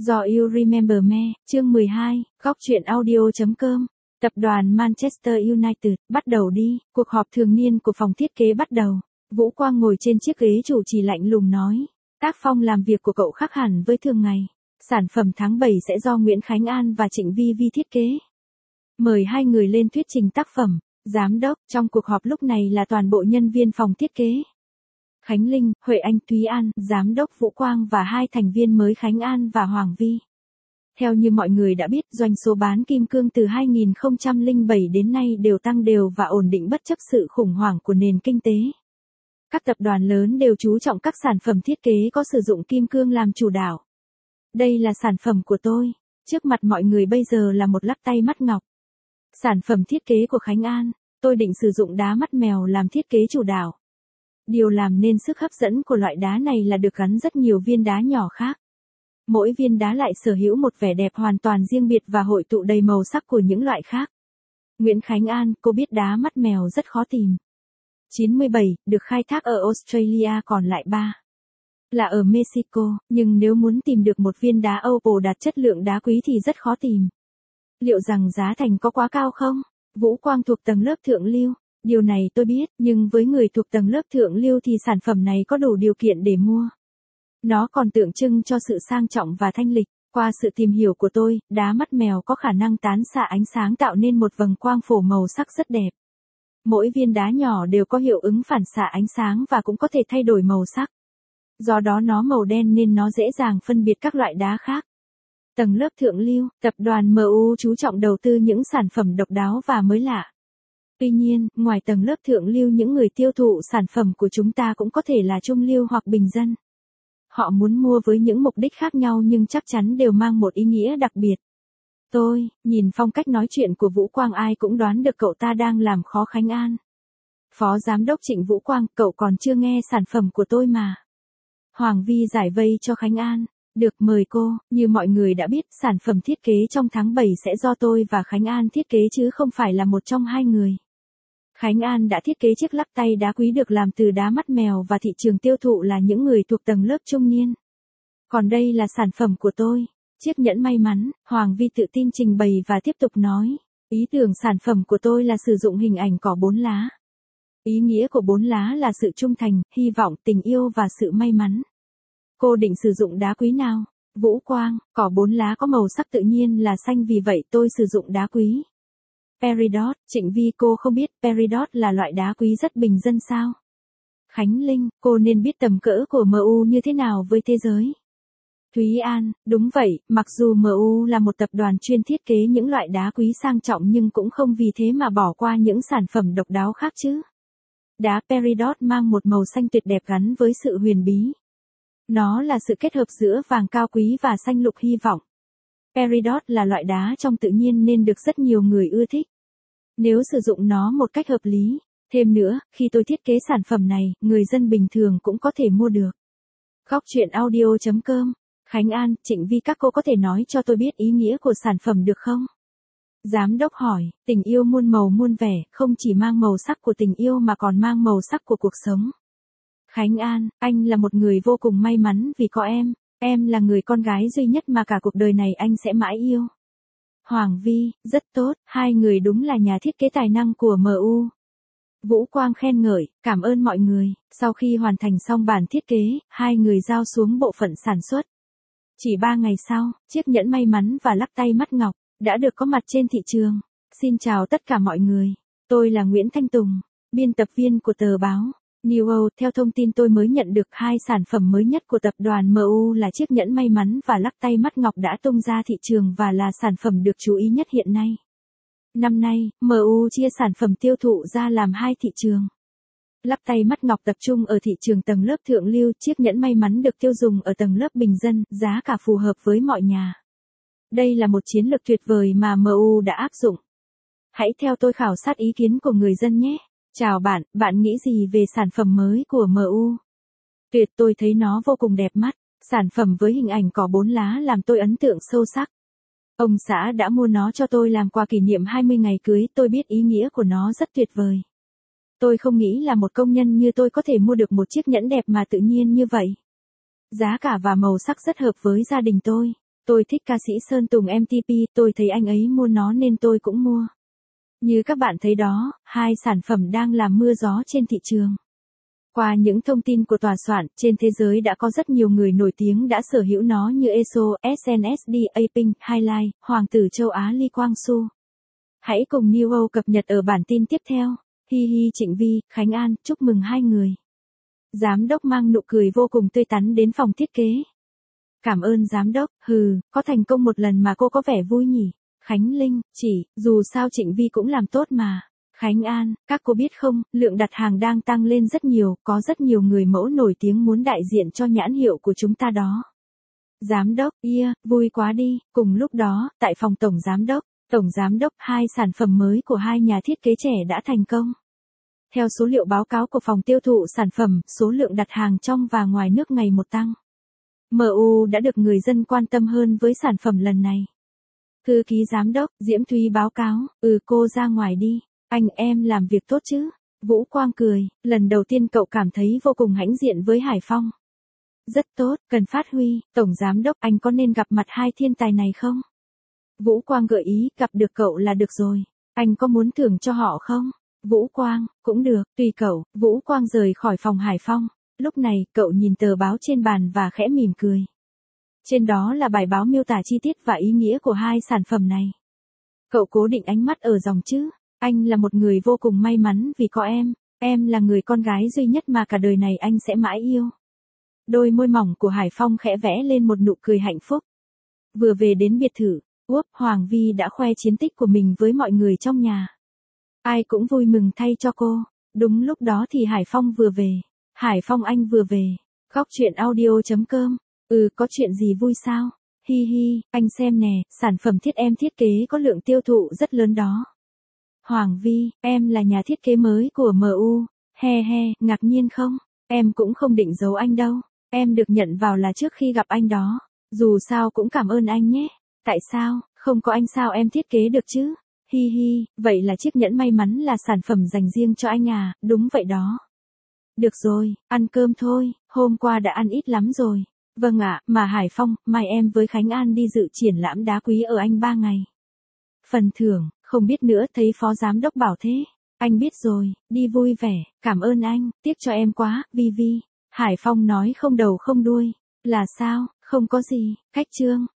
Do You Remember Me, chương 12, góc truyện audio.com. Tập đoàn Manchester United, bắt đầu đi, cuộc họp thường niên của phòng thiết kế bắt đầu. Vũ Quang ngồi trên chiếc ghế chủ trì lạnh lùng nói, tác phong làm việc của cậu khác hẳn với thường ngày. Sản phẩm tháng 7 sẽ do Nguyễn Khánh An và Trịnh Vi Vi thiết kế. Mời hai người lên thuyết trình tác phẩm. Giám đốc, trong cuộc họp lúc này là toàn bộ nhân viên phòng thiết kế. Khánh Linh, Huệ Anh, Thúy An, Giám đốc Vũ Quang và hai thành viên mới Khánh An và Hoàng Vi. Theo như mọi người đã biết, doanh số bán kim cương từ 2007 đến nay đều tăng đều và ổn định bất chấp sự khủng hoảng của nền kinh tế. Các tập đoàn lớn đều chú trọng các sản phẩm thiết kế có sử dụng kim cương làm chủ đạo. Đây là sản phẩm của tôi. Trước mặt mọi người bây giờ là một lắc tay mắt ngọc. Sản phẩm thiết kế của Khánh An, tôi định sử dụng đá mắt mèo làm thiết kế chủ đạo. Điều làm nên sức hấp dẫn của loại đá này là được gắn rất nhiều viên đá nhỏ khác. Mỗi viên đá lại sở hữu một vẻ đẹp hoàn toàn riêng biệt và hội tụ đầy màu sắc của những loại khác. Nguyễn Khánh An, cô biết đá mắt mèo rất khó tìm. 97, được khai thác ở Australia, còn lại 3 là ở Mexico, nhưng nếu muốn tìm được một viên đá opal đạt chất lượng đá quý thì rất khó tìm. Liệu rằng giá thành có quá cao không? Vũ Quang thuộc tầng lớp thượng lưu. Điều này tôi biết, nhưng với người thuộc tầng lớp thượng lưu thì sản phẩm này có đủ điều kiện để mua. Nó còn tượng trưng cho sự sang trọng và thanh lịch. Qua sự tìm hiểu của tôi, đá mắt mèo có khả năng tán xạ ánh sáng tạo nên một vầng quang phổ màu sắc rất đẹp. Mỗi viên đá nhỏ đều có hiệu ứng phản xạ ánh sáng và cũng có thể thay đổi màu sắc. Do đó nó màu đen nên nó dễ dàng phân biệt các loại đá khác. Tầng lớp thượng lưu, tập đoàn MU chú trọng đầu tư những sản phẩm độc đáo và mới lạ. Tuy nhiên, ngoài tầng lớp thượng lưu, những người tiêu thụ sản phẩm của chúng ta cũng có thể là trung lưu hoặc bình dân. Họ muốn mua với những mục đích khác nhau nhưng chắc chắn đều mang một ý nghĩa đặc biệt. Tôi, nhìn phong cách nói chuyện của Vũ Quang ai cũng đoán được cậu ta đang làm khó Khánh An. Phó Giám đốc Trịnh Vũ Quang, cậu còn chưa nghe sản phẩm của tôi mà. Hoàng Vi giải vây cho Khánh An. Được, mời cô. Như mọi người đã biết, sản phẩm thiết kế trong tháng 7 sẽ do tôi và Khánh An thiết kế chứ không phải là một trong hai người. Khánh An đã thiết kế chiếc lắc tay đá quý được làm từ đá mắt mèo và thị trường tiêu thụ là những người thuộc tầng lớp trung niên. Còn đây là sản phẩm của tôi, chiếc nhẫn may mắn. Hoàng Vi tự tin trình bày và tiếp tục nói, ý tưởng sản phẩm của tôi là sử dụng hình ảnh cỏ 4 lá. Ý nghĩa của 4 lá là sự trung thành, hy vọng, tình yêu và sự may mắn. Cô định sử dụng đá quý nào? Vũ Quang, cỏ 4 lá có màu sắc tự nhiên là xanh, vì vậy tôi sử dụng đá quý. Peridot. Trịnh Vi, cô không biết Peridot là loại đá quý rất bình dân sao? Khánh Linh, cô nên biết tầm cỡ của MU như thế nào với thế giới. Thúy An, đúng vậy, mặc dù MU là một tập đoàn chuyên thiết kế những loại đá quý sang trọng nhưng cũng không vì thế mà bỏ qua những sản phẩm độc đáo khác chứ. Đá Peridot mang một màu xanh tuyệt đẹp gắn với sự huyền bí. Nó là sự kết hợp giữa vàng cao quý và xanh lục hy vọng. Peridot là loại đá trong tự nhiên nên được rất nhiều người ưa thích. Nếu sử dụng nó một cách hợp lý, thêm nữa, khi tôi thiết kế sản phẩm này, người dân bình thường cũng có thể mua được. Góc truyện audio.com. Khánh An, Trịnh Vi, các cô có thể nói cho tôi biết ý nghĩa của sản phẩm được không? Giám đốc hỏi, tình yêu muôn màu muôn vẻ, không chỉ mang màu sắc của tình yêu mà còn mang màu sắc của cuộc sống. Khánh An, anh là một người vô cùng may mắn vì có em. Em là người con gái duy nhất mà cả cuộc đời này anh sẽ mãi yêu. Hoàng Vi, rất tốt, hai người đúng là nhà thiết kế tài năng của MU. Vũ Quang khen ngợi, cảm ơn mọi người. Sau khi hoàn thành xong bản thiết kế, hai người giao xuống bộ phận sản xuất. Chỉ 3 ngày sau, chiếc nhẫn may mắn và lắc tay mắt ngọc đã được có mặt trên thị trường. Xin chào tất cả mọi người. Tôi là Nguyễn Thanh Tùng, biên tập viên của tờ báo New World. Theo thông tin tôi mới nhận được, hai sản phẩm mới nhất của tập đoàn MU là chiếc nhẫn may mắn và lắc tay mắt ngọc đã tung ra thị trường và là sản phẩm được chú ý nhất hiện nay. Năm nay, MU chia sản phẩm tiêu thụ ra làm hai thị trường. Lắc tay mắt ngọc tập trung ở thị trường tầng lớp thượng lưu, chiếc nhẫn may mắn được tiêu dùng ở tầng lớp bình dân, giá cả phù hợp với mọi nhà. Đây là một chiến lược tuyệt vời mà MU đã áp dụng. Hãy theo tôi khảo sát ý kiến của người dân nhé. Chào bạn, bạn nghĩ gì về sản phẩm mới của MU? Tuyệt, tôi thấy nó vô cùng đẹp mắt. Sản phẩm với hình ảnh cỏ 4 lá làm tôi ấn tượng sâu sắc. Ông xã đã mua nó cho tôi làm quà kỷ niệm 20 ngày cưới, tôi biết ý nghĩa của nó rất tuyệt vời. Tôi không nghĩ là một công nhân như tôi có thể mua được một chiếc nhẫn đẹp mà tự nhiên như vậy. Giá cả và màu sắc rất hợp với gia đình tôi. Tôi thích ca sĩ Sơn Tùng MTP, tôi thấy anh ấy mua nó nên tôi cũng mua. Như các bạn thấy đó, hai sản phẩm đang làm mưa gió trên thị trường. Qua những thông tin của tòa soạn, trên thế giới đã có rất nhiều người nổi tiếng đã sở hữu nó như ESO, SNSD, Apink, Highlight, Hoàng tử châu Á Lee Kwang Soo. Hãy cùng Newell cập nhật ở bản tin tiếp theo. Hi hi Trịnh Vi, Khánh An, chúc mừng hai người. Giám đốc mang nụ cười vô cùng tươi tắn đến phòng thiết kế. Cảm ơn giám đốc, có thành công một lần mà cô có vẻ vui nhỉ. Khánh Linh, dù sao Trịnh Vi cũng làm tốt mà. Khánh An, các cô biết không, lượng đặt hàng đang tăng lên rất nhiều, có rất nhiều người mẫu nổi tiếng muốn đại diện cho nhãn hiệu của chúng ta đó. Giám đốc, vui quá đi, cùng lúc đó, tại phòng tổng giám đốc, hai sản phẩm mới của hai nhà thiết kế trẻ đã thành công. Theo số liệu báo cáo của phòng tiêu thụ sản phẩm, số lượng đặt hàng trong và ngoài nước ngày một tăng. MU đã được người dân quan tâm hơn với sản phẩm lần này. Thư ký giám đốc, Diễm Thúy báo cáo, cô ra ngoài đi, anh em làm việc tốt chứ. Vũ Quang cười, lần đầu tiên cậu cảm thấy vô cùng hãnh diện với Hải Phong. Rất tốt, cần phát huy, tổng giám đốc, anh có nên gặp mặt hai thiên tài này không? Vũ Quang gợi ý, gặp được cậu là được rồi, anh có muốn thưởng cho họ không? Vũ Quang, cũng được, tùy cậu. Vũ Quang rời khỏi phòng Hải Phong. Lúc này, cậu nhìn tờ báo trên bàn và khẽ mỉm cười. Trên đó là bài báo miêu tả chi tiết và ý nghĩa của hai sản phẩm này. Cậu cố định ánh mắt ở dòng chữ. Anh là một người vô cùng may mắn vì có em là người con gái duy nhất mà cả đời này anh sẽ mãi yêu. Đôi môi mỏng của Hải Phong khẽ vẽ lên một nụ cười hạnh phúc. Vừa về đến biệt thự, Hoàng Vi đã khoe chiến tích của mình với mọi người trong nhà. Ai cũng vui mừng thay cho cô. Đúng lúc đó thì Hải Phong vừa về. Hải Phong anh vừa về. Góc chuyện audio.com. Có chuyện gì vui sao? Hi hi, anh xem nè, sản phẩm em thiết kế có lượng tiêu thụ rất lớn đó. Hoàng Vi, em là nhà thiết kế mới của MU. Ngạc nhiên không? Em cũng không định giấu anh đâu. Em được nhận vào là trước khi gặp anh đó. Dù sao cũng cảm ơn anh nhé. Tại sao, không có anh sao em thiết kế được chứ? Hi hi, vậy là chiếc nhẫn may mắn là sản phẩm dành riêng cho anh à, đúng vậy đó. Được rồi, ăn cơm thôi, hôm qua đã ăn ít lắm rồi. Vâng ạ, mà Hải Phong, mai em với Khánh An đi dự triển lãm đá quý ở Anh 3 ngày. Phần thưởng, không biết nữa, thấy phó giám đốc bảo thế. Anh biết rồi, đi vui vẻ, cảm ơn anh, tiếc cho em quá, Vi. Hải Phong nói không đầu không đuôi. Là sao, không có gì, cách chương.